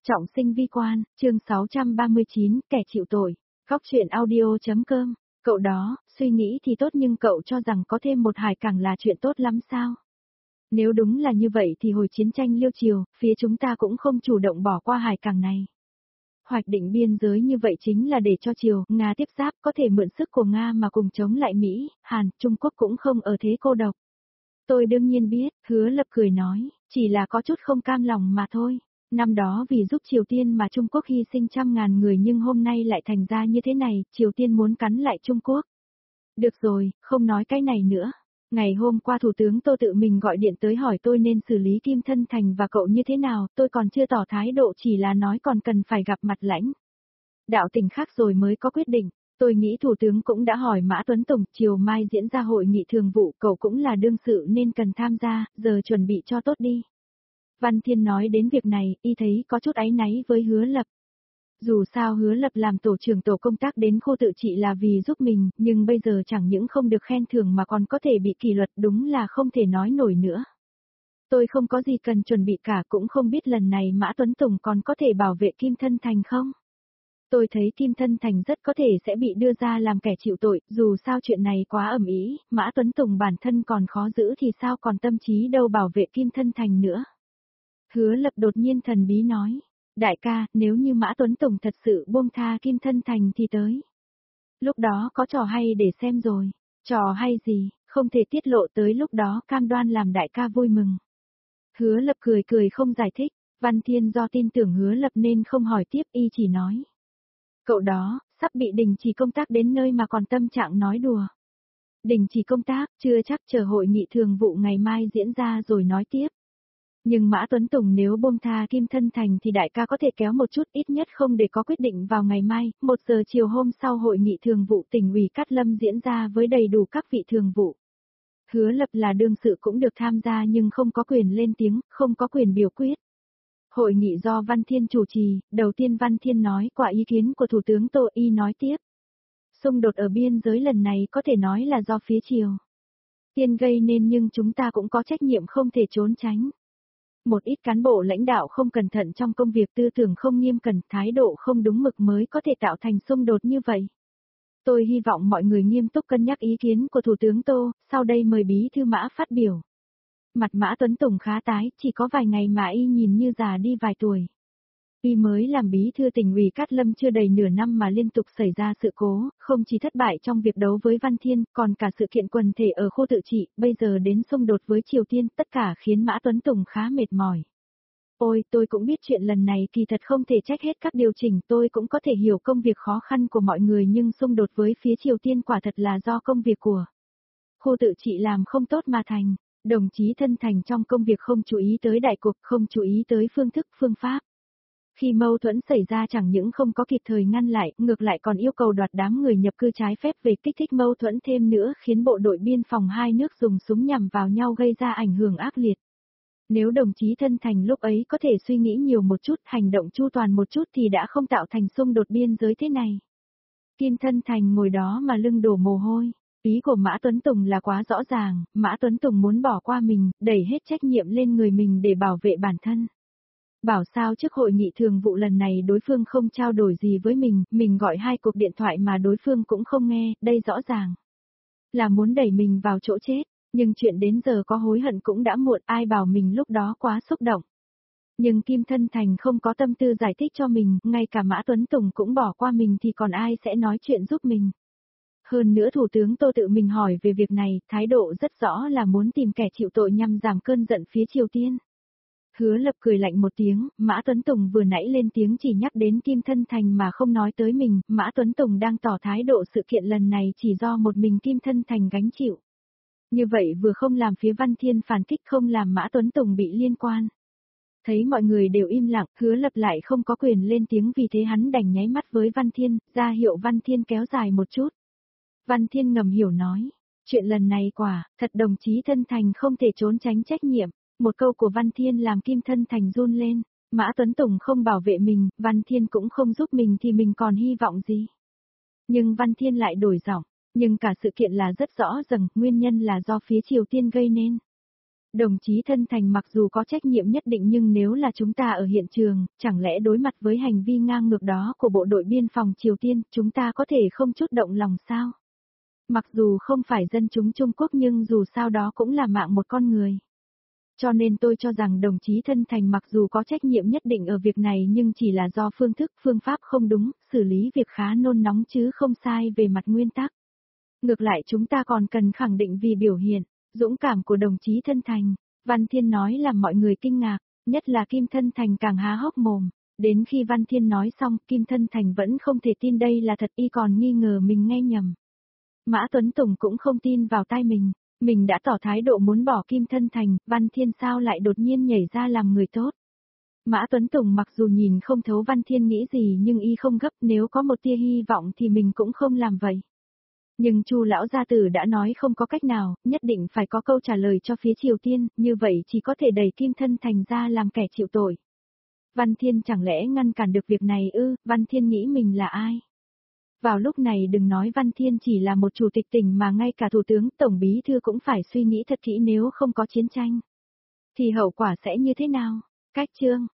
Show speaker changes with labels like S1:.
S1: Trọng sinh vi quan, chương 639, kẻ chịu tội. Góc truyện audio.com. Cậu đó, suy nghĩ thì tốt nhưng cậu cho rằng có thêm một hải cảng là chuyện tốt lắm sao? Nếu đúng là như vậy thì hồi chiến tranh Liêu Triều, phía chúng ta cũng không chủ động bỏ qua hải cảng này. Hoạch định biên giới như vậy chính là để cho Triều, Nga tiếp giáp có thể mượn sức của Nga mà cùng chống lại Mỹ, Hàn, Trung Quốc cũng không ở thế cô độc. Tôi đương nhiên biết, Hứa Lập cười nói, chỉ là có chút không cam lòng mà thôi. Năm đó vì giúp Triều Tiên mà Trung Quốc hy sinh trăm ngàn người nhưng hôm nay lại thành ra như thế này, Triều Tiên muốn cắn lại Trung Quốc. Được rồi, không nói cái này nữa. Ngày hôm qua Thủ tướng Tô tự mình gọi điện tới hỏi tôi nên xử lý Kim Thân Thành và cậu như thế nào, tôi còn chưa tỏ thái độ chỉ là nói còn cần phải gặp mặt lãnh đạo tỉnh khác rồi mới có quyết định. Tôi nghĩ Thủ tướng cũng đã hỏi Mã Tuấn Tùng, chiều mai diễn ra hội nghị thường vụ, cậu cũng là đương sự nên cần tham gia, giờ chuẩn bị cho tốt đi. Văn Thiên nói đến việc này, y thấy có chút áy náy với Hứa Lập. Dù sao Hứa Lập làm tổ trưởng tổ công tác đến khu tự trị là vì giúp mình, nhưng bây giờ chẳng những không được khen thưởng mà còn có thể bị kỷ luật, đúng là không thể nói nổi nữa. Tôi không có gì cần chuẩn bị cả, cũng không biết lần này Mã Tuấn Tùng còn có thể bảo vệ Kim Thân Thành không? Tôi thấy Kim Thân Thành rất có thể sẽ bị đưa ra làm kẻ chịu tội, dù sao chuyện này quá ầm ĩ, Mã Tuấn Tùng bản thân còn khó giữ thì sao còn tâm trí đâu bảo vệ Kim Thân Thành nữa. Hứa Lập đột nhiên thần bí nói, đại ca, nếu như Mã Tuấn Tùng thật sự buông tha Kim Thân Thành thì tới. Lúc đó có trò hay để xem rồi, trò hay gì, không thể tiết lộ tới lúc đó cam đoan làm đại ca vui mừng. Hứa Lập cười cười không giải thích, Văn Thiên do tin tưởng Hứa Lập nên không hỏi tiếp y chỉ nói. Cậu đó, sắp bị đình chỉ công tác đến nơi mà còn tâm trạng nói đùa. Đình chỉ công tác, chưa chắc chờ hội nghị thường vụ ngày mai diễn ra rồi nói tiếp. Nhưng Mã Tuấn Tùng nếu buông tha Kim Thân Thành thì đại ca có thể kéo một chút ít nhất không để có quyết định vào ngày mai, 1 giờ chiều hôm sau hội nghị thường vụ tỉnh ủy Cát Lâm diễn ra với đầy đủ các vị thường vụ. Hứa Lập là đương sự cũng được tham gia nhưng không có quyền lên tiếng, không có quyền biểu quyết. Hội nghị do Văn Thiên chủ trì, đầu tiên Văn Thiên nói qua ý kiến của Thủ tướng Tô Y nói tiếp. Xung đột ở biên giới lần này có thể nói là do phía Triều Tiên gây nên nhưng chúng ta cũng có trách nhiệm không thể trốn tránh. Một ít cán bộ lãnh đạo không cẩn thận trong công việc tư tưởng không nghiêm cẩn, thái độ không đúng mực mới có thể tạo thành xung đột như vậy. Tôi hy vọng mọi người nghiêm túc cân nhắc ý kiến của Thủ tướng Tô, sau đây mời Bí thư Mã phát biểu. Mặt Mã Tuấn Tùng khá tái, chỉ có vài ngày mà y nhìn như già đi vài tuổi. Y mới làm bí thư tỉnh ủy Cát Lâm chưa đầy nửa năm mà liên tục xảy ra sự cố, không chỉ thất bại trong việc đấu với Văn Thiên, còn cả sự kiện quần thể ở khu tự trị, bây giờ đến xung đột với Triều Tiên, tất cả khiến Mã Tuấn Tùng khá mệt mỏi. Ôi, tôi cũng biết chuyện lần này kỳ thật không thể trách hết các điều chỉnh, tôi cũng có thể hiểu công việc khó khăn của mọi người nhưng xung đột với phía Triều Tiên quả thật là do công việc của khu tự trị làm không tốt mà thành. Đồng chí Thân Thành trong công việc không chú ý tới đại cục, không chú ý tới phương thức, phương pháp. Khi mâu thuẫn xảy ra chẳng những không có kịp thời ngăn lại, ngược lại còn yêu cầu đoạt đám người nhập cư trái phép về kích thích mâu thuẫn thêm nữa khiến bộ đội biên phòng hai nước dùng súng nhằm vào nhau gây ra ảnh hưởng ác liệt. Nếu đồng chí Thân Thành lúc ấy có thể suy nghĩ nhiều một chút, hành động chu toàn một chút thì đã không tạo thành xung đột biên giới thế này. Kim Thân Thành ngồi đó mà lưng đổ mồ hôi. Ý của Mã Tuấn Tùng là quá rõ ràng, Mã Tuấn Tùng muốn bỏ qua mình, đẩy hết trách nhiệm lên người mình để bảo vệ bản thân. Bảo sao trước hội nghị thường vụ lần này đối phương không trao đổi gì với mình gọi 2 cuộc điện thoại mà đối phương cũng không nghe, đây rõ ràng là muốn đẩy mình vào chỗ chết, nhưng chuyện đến giờ có hối hận cũng đã muộn, ai bảo mình lúc đó quá xúc động. Nhưng Kim Thân Thành không có tâm tư giải thích cho mình, ngay cả Mã Tuấn Tùng cũng bỏ qua mình thì còn ai sẽ nói chuyện giúp mình. Hơn nữa Thủ tướng Tô tự mình hỏi về việc này, thái độ rất rõ là muốn tìm kẻ chịu tội nhằm giảm cơn giận phía Triều Tiên. Hứa Lập cười lạnh một tiếng, Mã Tuấn Tùng vừa nãy lên tiếng chỉ nhắc đến Kim Thân Thành mà không nói tới mình, Mã Tuấn Tùng đang tỏ thái độ sự kiện lần này chỉ do một mình Kim Thân Thành gánh chịu. Như vậy vừa không làm phía Văn Thiên phản kích không làm Mã Tuấn Tùng bị liên quan. Thấy mọi người đều im lặng, Hứa Lập lại không có quyền lên tiếng vì thế hắn đành nháy mắt với Văn Thiên, ra hiệu Văn Thiên kéo dài một chút. Văn Thiên ngầm hiểu nói, chuyện lần này thật đồng chí Thân Thành không thể trốn tránh trách nhiệm. Một câu của Văn Thiên làm Kim Thân Thành run lên, Mã Tuấn Tùng không bảo vệ mình, Văn Thiên cũng không giúp mình thì mình còn hy vọng gì. Nhưng Văn Thiên lại đổi giọng, nhưng cả sự kiện là rất rõ ràng, nguyên nhân là do phía Triều Tiên gây nên. Đồng chí Thân Thành mặc dù có trách nhiệm nhất định nhưng nếu là chúng ta ở hiện trường, chẳng lẽ đối mặt với hành vi ngang ngược đó của bộ đội biên phòng Triều Tiên, chúng ta có thể không chút động lòng sao? Mặc dù không phải dân chúng Trung Quốc nhưng dù sao đó cũng là mạng một con người. Cho nên tôi cho rằng đồng chí Thân Thành mặc dù có trách nhiệm nhất định ở việc này nhưng chỉ là do phương thức, phương pháp không đúng, xử lý việc khá nôn nóng chứ không sai về mặt nguyên tắc. Ngược lại chúng ta còn cần khẳng định vì biểu hiện, dũng cảm của đồng chí Thân Thành. Văn Thiên nói làm mọi người kinh ngạc, nhất là Kim Thân Thành càng há hốc mồm. Đến khi Văn Thiên nói xong, Kim Thân Thành vẫn không thể tin đây là thật, y còn nghi ngờ mình nghe nhầm. Mã Tuấn Tùng cũng không tin vào tai mình đã tỏ thái độ muốn bỏ Kim Thân Thành, Văn Thiên sao lại đột nhiên nhảy ra làm người tốt. Mã Tuấn Tùng mặc dù nhìn không thấu Văn Thiên nghĩ gì nhưng y không gấp, nếu có một tia hy vọng thì mình cũng không làm vậy. Nhưng Chu lão gia tử đã nói không có cách nào, nhất định phải có câu trả lời cho phía Triều Tiên, như vậy chỉ có thể đẩy Kim Thân Thành ra làm kẻ chịu tội. Văn Thiên chẳng lẽ ngăn cản được việc này ư? Văn Thiên nghĩ mình là ai? Vào lúc này đừng nói Văn Thiên chỉ là một chủ tịch tỉnh mà ngay cả thủ tướng, tổng bí thư cũng phải suy nghĩ thật kỹ nếu không có chiến tranh. Thì hậu quả sẽ như thế nào? Cách chương